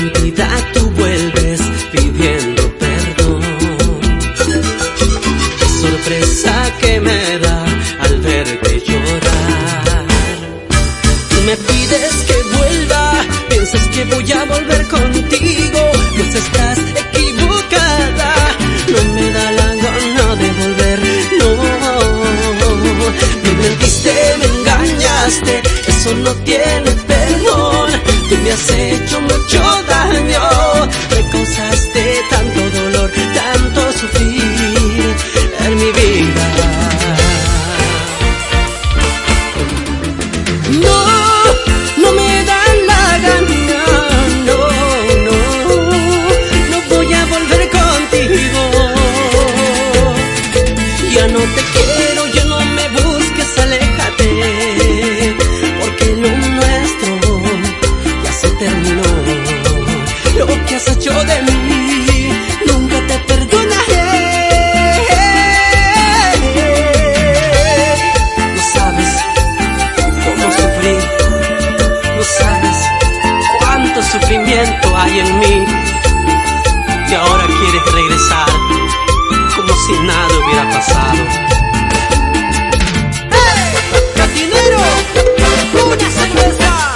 identidad tú vuelves pidiendo perdón. Qué sorpresa que me da al verte llorar. Tú me pides que vuelva, piensas que voy a volver contigo, pues estás equivocada. No me da la gana de volver, no. Me mentiste, me engañaste, eso no tiene perdón. Tú me has hecho mucho daño, me causaste tanto dolor, tanto sufrir en mi vida. No, no me dan la gana, no, no, no voy a volver contigo. Ya no te quiero, ya no me busques, aléjate, porque lo nuestro ya se terminó. Lo que has hecho de mí, nunca te perdonaré. No sabes cómo sufrí, no sabes cuánto sufrimiento hay en mí, y ahora quieres regresar como si nada hubiera pasado. ¡Hey! ¡Cantinero! ¡Una cerveza!